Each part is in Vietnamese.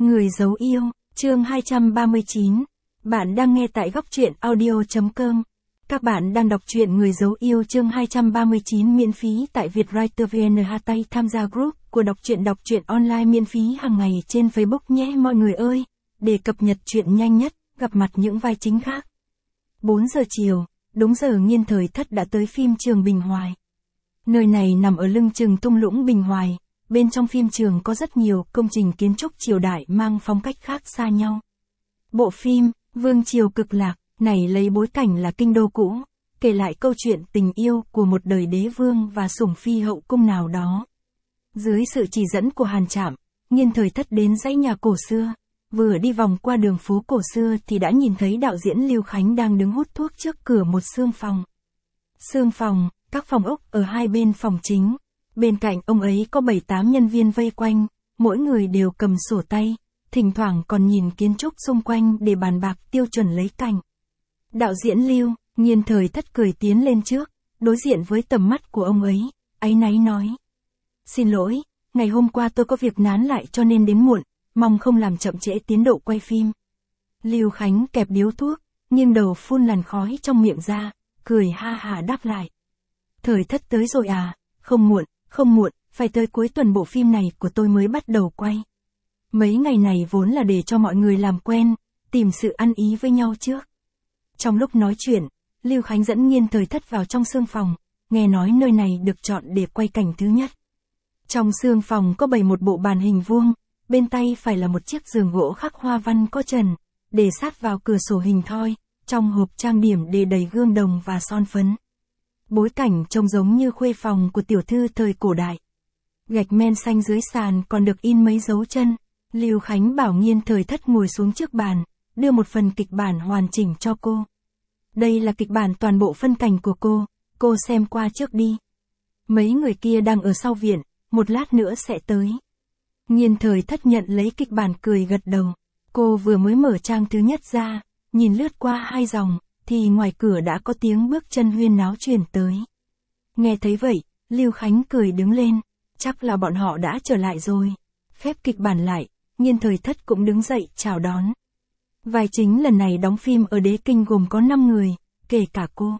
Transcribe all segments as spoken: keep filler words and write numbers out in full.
Người giấu yêu, chương hai trăm ba mươi chín. Bạn đang nghe tại góc truyện audio.com. Các bạn đang đọc truyện Người giấu yêu chương hai trăm ba mươi chín miễn phí tại Vietwriter vê en. Tay tham gia group của đọc truyện đọc truyện online miễn phí hàng ngày trên Facebook nhé mọi người ơi. Để cập nhật truyện nhanh nhất, gặp mặt những vai chính khác. bốn giờ chiều, đúng giờ Nghiên Thời Thất đã tới phim trường Bình Hoài. Nơi này nằm ở lưng chừng thung lũng Bình Hoài. Bên trong phim trường có rất nhiều công trình kiến trúc triều đại mang phong cách khác xa nhau. Bộ phim Vương Triều Cực Lạc này lấy bối cảnh là kinh đô cũ, kể lại câu chuyện tình yêu của một đời đế vương và sủng phi hậu cung nào đó. Dưới sự chỉ dẫn của Hàn Trạm, Nghiên Thời Thất đến dãy nhà cổ xưa, vừa đi vòng qua đường phố cổ xưa thì đã nhìn thấy đạo diễn Lưu Khánh đang đứng hút thuốc trước cửa một xương phòng. Xương phòng, các phòng ốc ở hai bên phòng chính. Bên cạnh ông ấy có bảy tám nhân viên vây quanh, mỗi người đều cầm sổ tay, thỉnh thoảng còn nhìn kiến trúc xung quanh để bàn bạc tiêu chuẩn lấy cảnh. Đạo diễn Lưu, Nghiên Thời Thất cười tiến lên trước, đối diện với tầm mắt của ông ấy, áy náy nói. Xin lỗi, ngày hôm qua tôi có việc nán lại cho nên đến muộn, mong không làm chậm trễ tiến độ quay phim. Lưu Khánh kẹp điếu thuốc, nghiêng đầu phun làn khói trong miệng ra, cười ha hả đáp lại. Thời Thất tới rồi à, không muộn. Không muộn, phải tới cuối tuần bộ phim này của tôi mới bắt đầu quay. Mấy ngày này vốn là để cho mọi người làm quen, tìm sự ăn ý với nhau trước. Trong lúc nói chuyện, Lưu Khánh dẫn Nghiên Thời Thất vào trong xương phòng, nghe nói nơi này được chọn để quay cảnh thứ nhất. Trong xương phòng có bày một bộ bàn hình vuông, bên tay phải là một chiếc giường gỗ khắc hoa văn có trần, để sát vào cửa sổ hình thoi, trong hộp trang điểm để đầy gương đồng và son phấn. Bối cảnh trông giống như khuê phòng của tiểu thư thời cổ đại. Gạch men xanh dưới sàn còn được in mấy dấu chân. Lưu Khánh bảo Nghiên Thời Thất ngồi xuống trước bàn, đưa một phần kịch bản hoàn chỉnh cho cô. Đây là kịch bản toàn bộ phân cảnh của cô, cô xem qua trước đi. Mấy người kia đang ở sau viện, một lát nữa sẽ tới. Nghiên Thời Thất nhận lấy kịch bản cười gật đầu. Cô vừa mới mở trang thứ nhất ra, nhìn lướt qua hai dòng, thì ngoài cửa đã có tiếng bước chân huyên náo truyền tới. Nghe thấy vậy, Lưu Khánh cười đứng lên, chắc là bọn họ đã trở lại rồi. Khép kịch bản lại, Nghiên Thời Thất cũng đứng dậy chào đón. Vai chính lần này đóng phim ở Đế Kinh gồm có năm người, kể cả cô.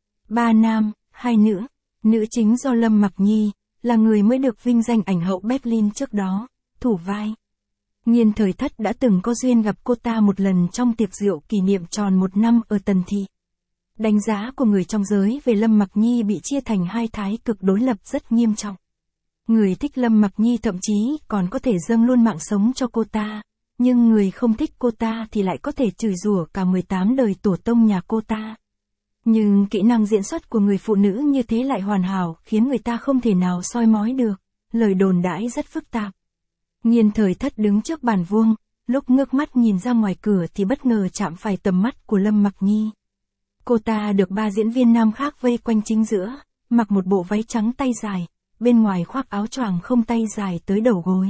Ba nam, hai nữ, nữ chính do Lâm Mặc Nhi, là người mới được vinh danh ảnh hậu Berlin trước đó, thủ vai. Nghiên Thời Thất đã từng có duyên gặp cô ta một lần trong tiệc rượu kỷ niệm tròn một năm ở Tần Thị. Đánh giá của người trong giới về Lâm Mặc Nhi bị chia thành hai thái cực đối lập rất nghiêm trọng. Người thích Lâm Mặc Nhi thậm chí còn có thể dâng luôn mạng sống cho cô ta, nhưng người không thích cô ta thì lại có thể chửi rủa cả mười tám đời tổ tông nhà cô ta. Nhưng kỹ năng diễn xuất của người phụ nữ như thế lại hoàn hảo khiến người ta không thể nào soi mói được, lời đồn đãi rất phức tạp. Nghiên Thời Thất đứng trước bàn vuông, lúc ngước mắt nhìn ra ngoài cửa thì bất ngờ chạm phải tầm mắt của Lâm Mặc Nhi. Cô ta được ba diễn viên nam khác vây quanh chính giữa, mặc một bộ váy trắng tay dài, bên ngoài khoác áo choàng không tay dài tới đầu gối.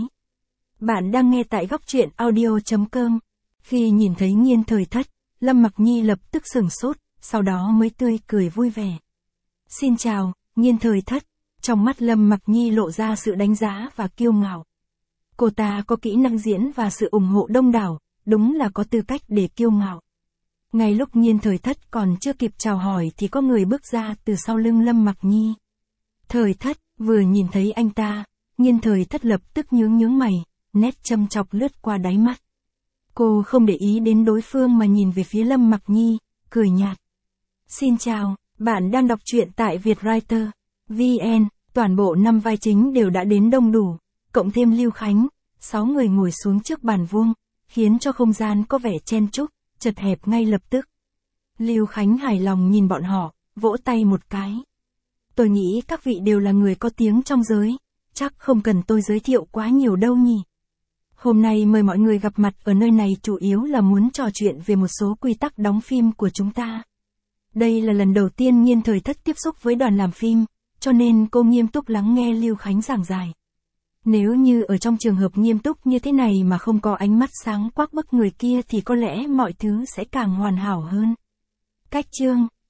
Bạn đang nghe tại góc truyện audio.com. Khi nhìn thấy Nghiên Thời Thất, Lâm Mặc Nhi lập tức sửng sốt, sau đó mới tươi cười vui vẻ. Xin chào, Nghiên Thời Thất. Trong mắt Lâm Mặc Nhi lộ ra sự đánh giá và kiêu ngạo. Cô ta có kỹ năng diễn và sự ủng hộ đông đảo, đúng là có tư cách để kiêu ngạo. Ngay lúc Nghiên Thời Thất còn chưa kịp chào hỏi thì có người bước ra từ sau lưng Lâm Mặc Nhi. Thời Thất, vừa nhìn thấy anh ta, Nghiên Thời Thất lập tức nhướng nhướng mày, nét châm chọc lướt qua đáy mắt. Cô không để ý đến đối phương mà nhìn về phía Lâm Mặc Nhi, cười nhạt. Xin chào, bạn đang đọc truyện tại Vietwriter vê en, toàn bộ năm vai chính đều đã đến đông đủ. Cộng thêm Lưu Khánh, sáu người ngồi xuống trước bàn vuông, khiến cho không gian có vẻ chen chúc, chật hẹp ngay lập tức. Lưu Khánh hài lòng nhìn bọn họ, vỗ tay một cái. Tôi nghĩ các vị đều là người có tiếng trong giới, chắc không cần tôi giới thiệu quá nhiều đâu nhỉ. Hôm nay mời mọi người gặp mặt ở nơi này chủ yếu là muốn trò chuyện về một số quy tắc đóng phim của chúng ta. Đây là lần đầu tiên Nghiên Thời Thất tiếp xúc với đoàn làm phim, cho nên cô nghiêm túc lắng nghe Lưu Khánh giảng giải. Nếu như ở trong trường hợp nghiêm túc như thế này mà không có ánh mắt sáng quắc bức người kia thì có lẽ mọi thứ sẽ càng hoàn hảo hơn. Cách chương,